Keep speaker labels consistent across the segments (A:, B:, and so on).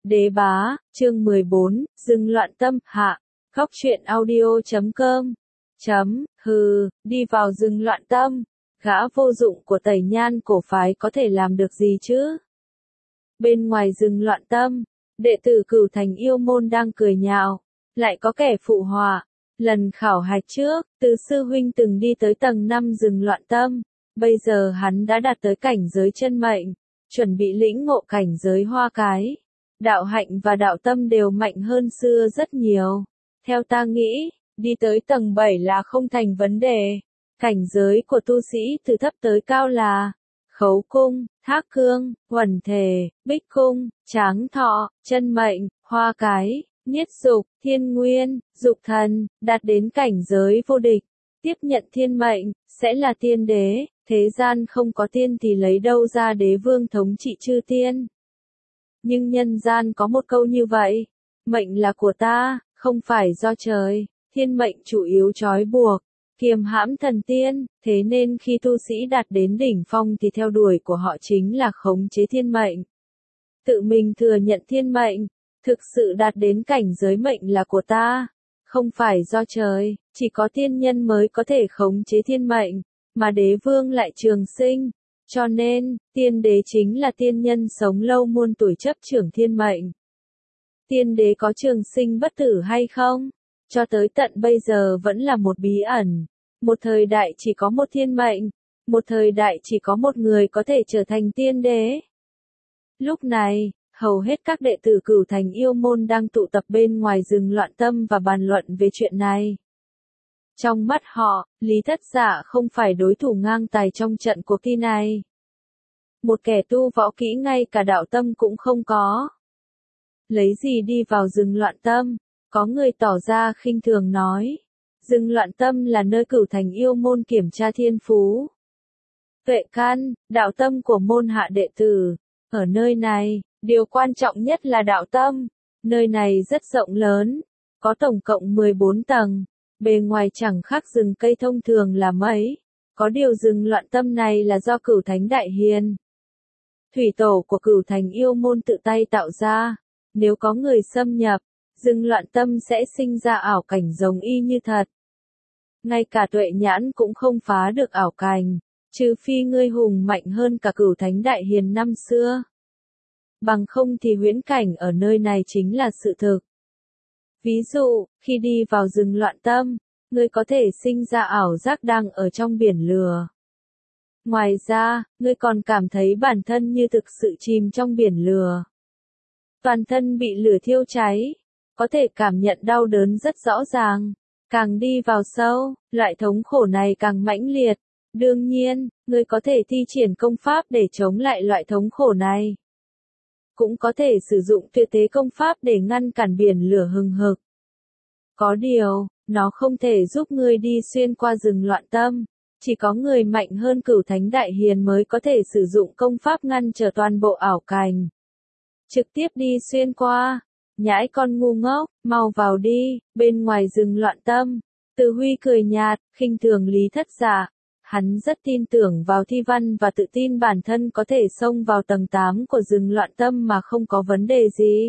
A: Đế bá, chương 14, dừng loạn tâm, hạ, góc truyện audio.com. Đi vào dừng loạn tâm, gã vô dụng của Tẩy Nhan cổ phái có thể làm được gì chứ? Bên ngoài dừng loạn tâm, đệ tử Cửu Thành Yêu Môn đang cười nhạo, lại có kẻ phụ họa. Lần khảo hạch trước, Từ sư huynh từng đi tới tầng 5 dừng loạn tâm, bây giờ hắn đã đạt tới cảnh giới chân mệnh, chuẩn bị lĩnh ngộ cảnh giới hoa cái. Đạo hạnh và đạo tâm đều mạnh hơn xưa rất nhiều. Theo ta nghĩ, đi tới tầng 7 là không thành vấn đề. Cảnh giới của tu sĩ từ thấp tới cao là khấu cung, thác cương, huẩn thể, bích cung, tráng thọ, chân mệnh, hoa cái, niết dục, thiên nguyên, dục thần, đạt đến cảnh giới vô địch. Tiếp nhận thiên mệnh, sẽ là tiên đế, thế gian không có tiên thì lấy đâu ra đế vương thống trị chư tiên. Nhưng nhân gian có một câu như vậy, mệnh là của ta, không phải do trời, thiên mệnh chủ yếu trói buộc, kiềm hãm thần tiên, thế nên khi tu sĩ đạt đến đỉnh phong thì theo đuổi của họ chính là khống chế thiên mệnh. Tự mình thừa nhận thiên mệnh, thực sự đạt đến cảnh giới mệnh là của ta, không phải do trời, chỉ có tiên nhân mới có thể khống chế thiên mệnh, mà đế vương lại trường sinh. Cho nên, tiên đế chính là tiên nhân sống lâu muôn tuổi chấp trưởng thiên mệnh. Tiên đế có trường sinh bất tử hay không? Cho tới tận bây giờ vẫn là một bí ẩn. Một thời đại chỉ có một thiên mệnh, một thời đại chỉ có một người có thể trở thành tiên đế. Lúc này, hầu hết các đệ tử Cửu Thành Yêu Môn đang tụ tập bên ngoài rừng loạn tâm và bàn luận về chuyện này. Trong mắt họ, Lý Thất Dạ không phải đối thủ ngang tài trong trận cuộc thi này. Một kẻ tu võ kỹ ngay cả đạo tâm cũng không có. Lấy gì đi vào rừng loạn tâm? Có người tỏ ra khinh thường nói. Rừng loạn tâm là nơi Cửu Thành Yêu Môn kiểm tra thiên phú, tuệ căn, đạo tâm của môn hạ đệ tử. Ở nơi này, điều quan trọng nhất là đạo tâm. Nơi này rất rộng lớn, có tổng cộng 14 tầng. Bề ngoài chẳng khác rừng cây thông thường là mấy. Có điều rừng loạn tâm này là do Cửu Thánh Đại Hiền, thủy tổ của Cửu Thành Yêu Môn tự tay tạo ra. Nếu có người xâm nhập, rừng loạn tâm sẽ sinh ra ảo cảnh giống y như thật. Ngay cả tuệ nhãn cũng không phá được ảo cảnh, trừ phi ngươi hùng mạnh hơn cả Cửu Thánh Đại Hiền năm xưa. Bằng không thì huyễn cảnh ở nơi này chính là sự thực. Ví dụ, khi đi vào rừng loạn tâm, ngươi có thể sinh ra ảo giác đang ở trong biển lửa. Ngoài ra, ngươi còn cảm thấy bản thân như thực sự chìm trong biển lửa. Toàn thân bị lửa thiêu cháy, có thể cảm nhận đau đớn rất rõ ràng. Càng đi vào sâu, loại thống khổ này càng mãnh liệt. Đương nhiên, ngươi có thể thi triển công pháp để chống lại loại thống khổ này. Cũng có thể sử dụng tuyệt thế công pháp để ngăn cản biển lửa hừng hực. Có điều, nó không thể giúp ngươi đi xuyên qua rừng loạn tâm. Chỉ có người mạnh hơn Cửu Thánh Đại Hiền mới có thể sử dụng công pháp ngăn trở toàn bộ ảo cảnh. Trực tiếp đi xuyên qua. Nhãi con ngu ngốc, mau vào đi, bên ngoài rừng loạn tâm. Từ Huy cười nhạt, khinh thường Lý Thất Dạ. Hắn rất tin tưởng vào thi văn và tự tin bản thân có thể xông vào tầng 8 của rừng loạn tâm mà không có vấn đề gì.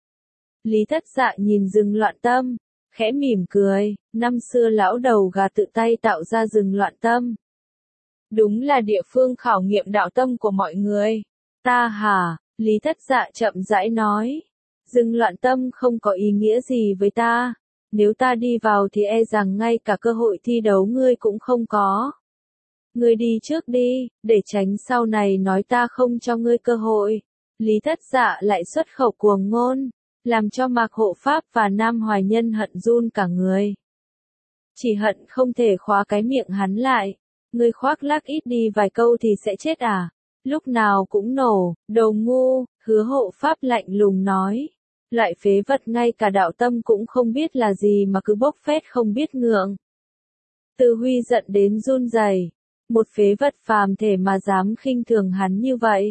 A: Lý Thất Dạ nhìn rừng loạn tâm, khẽ mỉm cười, năm xưa lão đầu gà tự tay tạo ra rừng loạn tâm. Đúng là địa phương khảo nghiệm đạo tâm của mọi người. Ta hả? Lý Thất Dạ chậm rãi nói. Rừng loạn tâm không có ý nghĩa gì với ta. Nếu ta đi vào thì e rằng ngay cả cơ hội thi đấu ngươi cũng không có. Ngươi đi trước đi, để tránh sau này nói ta không cho ngươi cơ hội. Lý Thất Dạ lại xuất khẩu cuồng ngôn, làm cho Mạc Hộ Pháp và Nam Hoài Nhân hận run cả người. Chỉ hận không thể khóa cái miệng hắn lại. Ngươi khoác lác ít đi vài câu thì sẽ chết à? Lúc nào cũng nổ, đồ ngu, Hứa Hộ Pháp lạnh lùng nói. Loại phế vật ngay cả đạo tâm cũng không biết là gì mà cứ bốc phét không biết ngượng. Từ Huy giận đến run rẩy. Một phế vật phàm thể mà dám khinh thường hắn như vậy.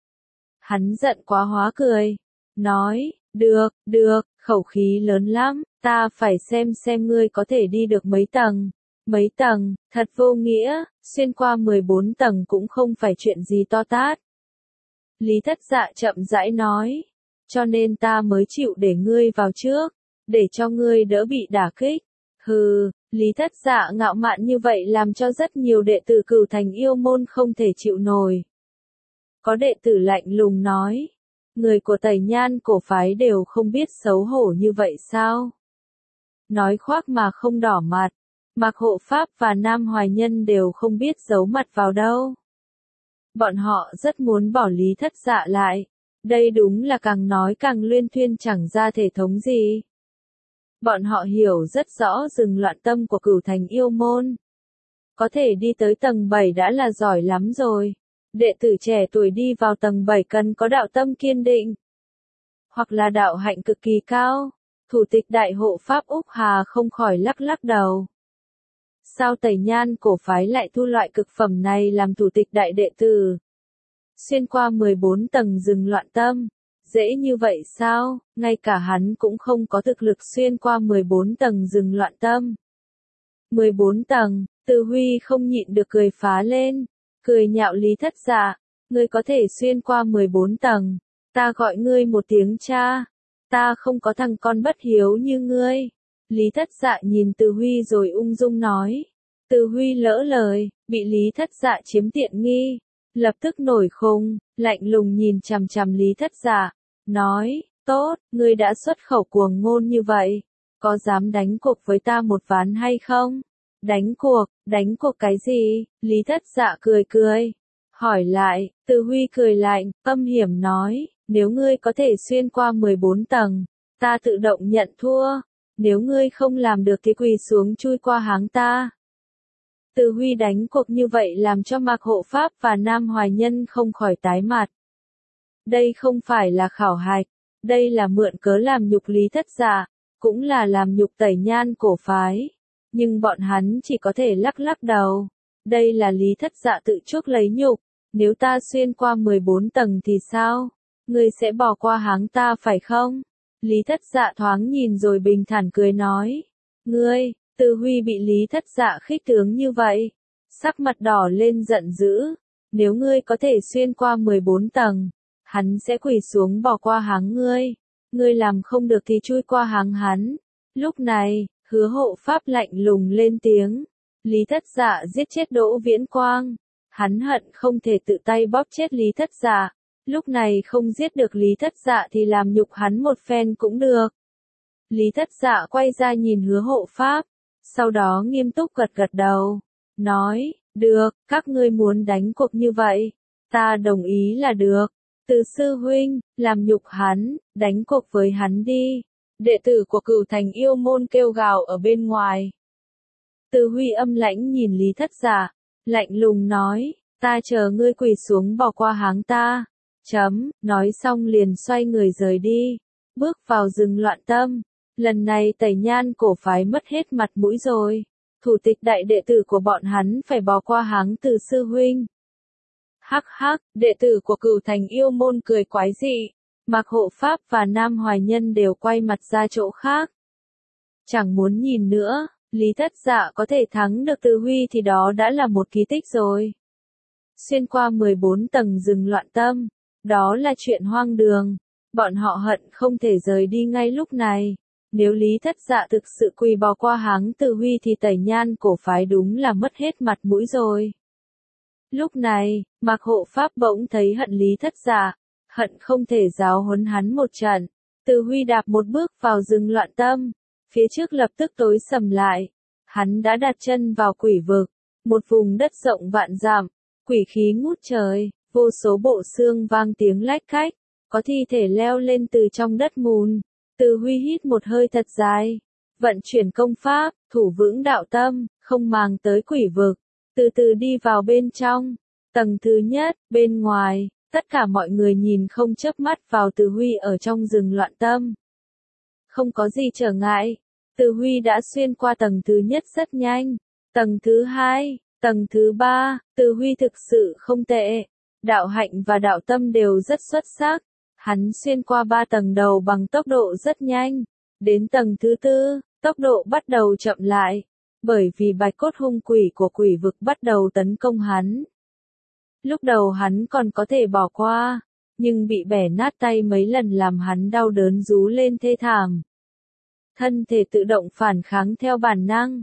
A: Hắn giận quá hóa cười. Nói, được, khẩu khí lớn lắm, ta phải xem ngươi có thể đi được mấy tầng. Mấy tầng, thật vô nghĩa, xuyên qua 14 tầng cũng không phải chuyện gì to tát. Lý Thất Dạ chậm rãi nói. cho nên ta mới chịu để ngươi vào trước, để cho ngươi đỡ bị đả kích. Hừ, Lý Thất Dạ ngạo mạn như vậy làm cho rất nhiều đệ tử Cửu Thành Yêu Môn không thể chịu nổi. Có đệ tử lạnh lùng nói, người của Tẩy Nhan cổ phái đều không biết xấu hổ như vậy sao? Nói khoác mà không đỏ mặt, Mạc Hộ Pháp và Nam Hoài Nhân đều không biết giấu mặt vào đâu. Bọn họ rất muốn bỏ Lý Thất Dạ lại, đây đúng là càng nói càng luyên thuyên chẳng ra thể thống gì. Bọn họ hiểu rất rõ rừng loạn tâm của Cửu Thành Yêu Môn. Có thể đi tới tầng 7 đã là giỏi lắm rồi. Đệ tử trẻ tuổi đi vào tầng 7 cần có đạo tâm kiên định, hoặc là đạo hạnh cực kỳ cao. Thủ tịch Đại Hộ Pháp Úc Hà không khỏi lắc lắc đầu. Sao Tẩy Nhan cổ phái lại thu loại cực phẩm này làm thủ tịch đại đệ tử? Xuyên qua 14 tầng rừng loạn tâm, dễ như vậy sao? Ngay cả hắn cũng không có thực lực xuyên qua 14 tầng rừng loạn tâm. 14 tầng, Từ Huy không nhịn được cười phá lên, cười nhạo Lý Thất Dạ, ngươi có thể xuyên qua 14 tầng, ta gọi ngươi một tiếng cha, ta không có thằng con bất hiếu như ngươi. Lý Thất Dạ nhìn Từ Huy rồi ung dung nói. Từ Huy lỡ lời, bị Lý Thất Dạ chiếm tiện nghi, lập tức nổi khùng, lạnh lùng nhìn chằm chằm Lý Thất Dạ, nói, tốt, ngươi đã xuất khẩu cuồng ngôn như vậy, có dám đánh cuộc với ta một ván hay không? Đánh cuộc cái gì? Lý Thất Dạ cười cười, hỏi lại. Từ Huy cười lạnh, âm hiểm nói, nếu ngươi có thể xuyên qua 14 tầng, ta tự động nhận thua, nếu ngươi không làm được thì quỳ xuống chui qua háng ta. Từ Huy đánh cuộc như vậy làm cho Mạc Hộ Pháp và Nam Hoài Nhân không khỏi tái mặt. Đây không phải là khảo hạch, đây là mượn cớ làm nhục Lý Thất Dạ, cũng là làm nhục Tẩy Nhan cổ phái. Nhưng bọn hắn chỉ có thể lắc lắc đầu. Đây là Lý Thất Dạ tự chuốc lấy nhục, nếu ta xuyên qua 14 tầng thì sao? Ngươi sẽ bỏ qua háng ta phải không? Lý Thất Dạ thoáng nhìn rồi bình thản cười nói. Ngươi, Từ Huy bị Lý Thất Dạ khích tướng như vậy, sắc mặt đỏ lên giận dữ. Nếu ngươi có thể xuyên qua 14 tầng, hắn sẽ quỳ xuống bỏ qua háng ngươi. Ngươi làm không được thì chui qua háng hắn. Lúc này, Hứa Hộ Pháp lạnh lùng lên tiếng. Lý Thất Dạ giết chết Đỗ Viễn Quang. Hắn hận không thể tự tay bóp chết Lý Thất Dạ. Lúc này không giết được Lý Thất Dạ thì làm nhục hắn một phen cũng được. Lý Thất Dạ quay ra nhìn Hứa Hộ Pháp, sau đó nghiêm túc gật gật đầu, nói, được, các ngươi muốn đánh cuộc như vậy, ta đồng ý là được. Từ sư huynh, làm nhục hắn, đánh cuộc với hắn đi. Đệ tử của Cửu Thành Yêu Môn kêu gào ở bên ngoài. Từ Huy âm lãnh nhìn Lý Thất Dạ, lạnh lùng nói, ta chờ ngươi quỳ xuống bỏ qua háng ta. Nói xong liền xoay người rời đi, bước vào rừng loạn tâm. Lần này Tẩy Nhan cổ phái mất hết mặt mũi rồi. Thủ tịch đại đệ tử của bọn hắn phải bỏ qua háng Từ sư huynh. Hắc hắc, đệ tử của Cửu Thành Yêu Môn cười quái dị. Mạc Hộ Pháp và Nam Hoài Nhân đều quay mặt ra chỗ khác. Chẳng muốn nhìn nữa, Lý Thất Dạ có thể thắng được Từ Huy thì đó đã là một kỳ tích rồi. Xuyên qua 14 tầng rừng loạn tâm, đó là chuyện hoang đường. Bọn họ hận không thể rời đi ngay lúc này. Nếu Lý Thất Dạ thực sự quỳ bỏ qua háng Từ Huy thì Tẩy Nhan cổ phái đúng là mất hết mặt mũi rồi. Lúc này, Mạc Hộ Pháp bỗng thấy hận Lý Thất Dạ, hận không thể giáo huấn hắn một trận. Từ Huy đạp một bước vào rừng loạn tâm, phía trước lập tức tối sầm lại. Hắn đã đặt chân vào quỷ vực, một vùng đất rộng vạn dặm, quỷ khí ngút trời, vô số bộ xương vang tiếng lách cách, có thi thể leo lên từ trong đất mùn. Từ Huy hít một hơi thật dài, vận chuyển công pháp, thủ vững đạo tâm, không màng tới quỷ vực, từ từ đi vào bên trong. Tầng thứ nhất, bên ngoài, tất cả mọi người nhìn không chớp mắt vào Từ Huy ở trong rừng loạn tâm. Không có gì trở ngại, Từ Huy đã xuyên qua tầng thứ nhất rất nhanh. Tầng thứ hai, tầng thứ ba, Từ Huy thực sự không tệ. Đạo hạnh và đạo tâm đều rất xuất sắc. Hắn xuyên qua 3 tầng đầu bằng tốc độ rất nhanh. Đến tầng thứ tư, tốc độ bắt đầu chậm lại. Bởi vì bạch cốt hung quỷ của quỷ vực bắt đầu tấn công hắn. Lúc đầu hắn còn có thể bỏ qua, nhưng bị bẻ nát tay mấy lần làm hắn đau đớn rú lên thê thảm. Thân thể tự động phản kháng theo bản năng.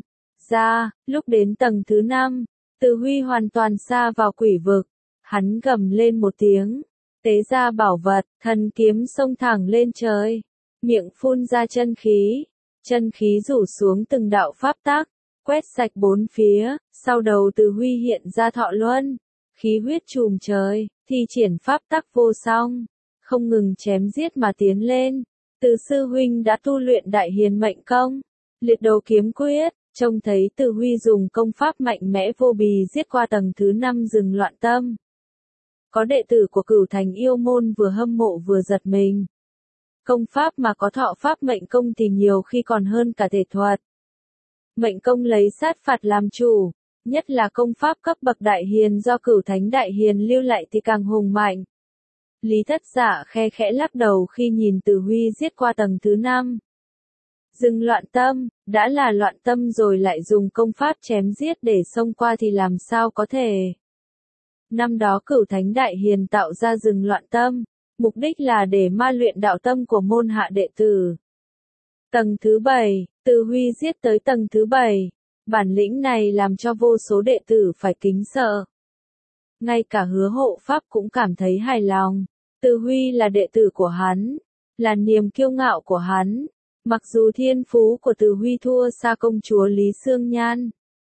A: Lúc đến tầng thứ 5, Từ Huy hoàn toàn sa vào quỷ vực. Hắn gầm lên một tiếng, tế ra bảo vật, thần kiếm xông thẳng lên trời, miệng phun ra chân khí rủ xuống từng đạo pháp tắc, quét sạch bốn phía, sau đầu Từ Huy hiện ra thọ luân, khí huyết trùm trời, thi triển pháp tắc vô song, không ngừng chém giết mà tiến lên. Từ sư huynh đã tu luyện Đại Hiền Mệnh Công, Liệt Đầu Kiếm Quyết, trông thấy Từ Huy dùng công pháp mạnh mẽ vô bì giết qua tầng thứ 5 rừng loạn tâm. Có đệ tử của Cửu Thành Yêu Môn vừa hâm mộ vừa giật mình. Công pháp mà có thọ pháp mệnh công thì nhiều khi còn hơn cả thể thuật. Mệnh công lấy sát phạt làm chủ, nhất là công pháp cấp bậc Đại Hiền do Cửu Thánh Đại Hiền lưu lại thì càng hùng mạnh. Lý Thất Dạ khe khẽ lắc đầu khi nhìn Từ Huy giết qua tầng thứ 5. Dừng loạn tâm, đã là loạn tâm rồi lại dùng công pháp chém giết để xông qua thì làm sao có thể. Năm đó Cửu Thánh Đại Hiền tạo ra dừng loạn tâm, mục đích là để ma luyện đạo tâm của môn hạ đệ tử. Tầng thứ 7, Từ Huy giết tới tầng thứ 7, bản lĩnh này làm cho vô số đệ tử phải kính sợ. Ngay cả Hứa Hộ Pháp cũng cảm thấy hài lòng, Từ Huy là đệ tử của hắn, là niềm kiêu ngạo của hắn, mặc dù thiên phú của Từ Huy thua xa công chúa Lý Sương Nhan.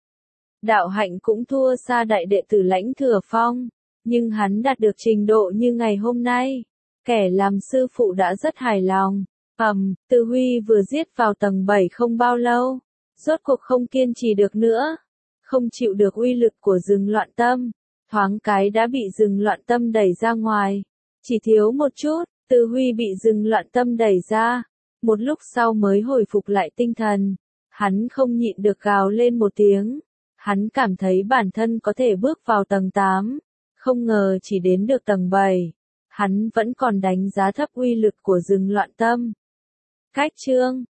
A: Đạo hạnh cũng thua xa đại đệ tử Lãnh Thừa Phong, nhưng hắn đạt được trình độ như ngày hôm nay, kẻ làm sư phụ đã rất hài lòng. Từ Huy vừa giết vào tầng 7 không bao lâu, rốt cuộc không kiên trì được nữa, không chịu được uy lực của rừng loạn tâm, thoáng cái đã bị rừng loạn tâm đẩy ra ngoài, chỉ thiếu một chút, Từ Huy bị rừng loạn tâm đẩy ra, một lúc sau mới hồi phục lại tinh thần, hắn không nhịn được gào lên một tiếng. Hắn cảm thấy bản thân có thể bước vào tầng 8, không ngờ chỉ đến được tầng 7. Hắn vẫn còn đánh giá thấp uy lực của rừng loạn tâm. Cách chương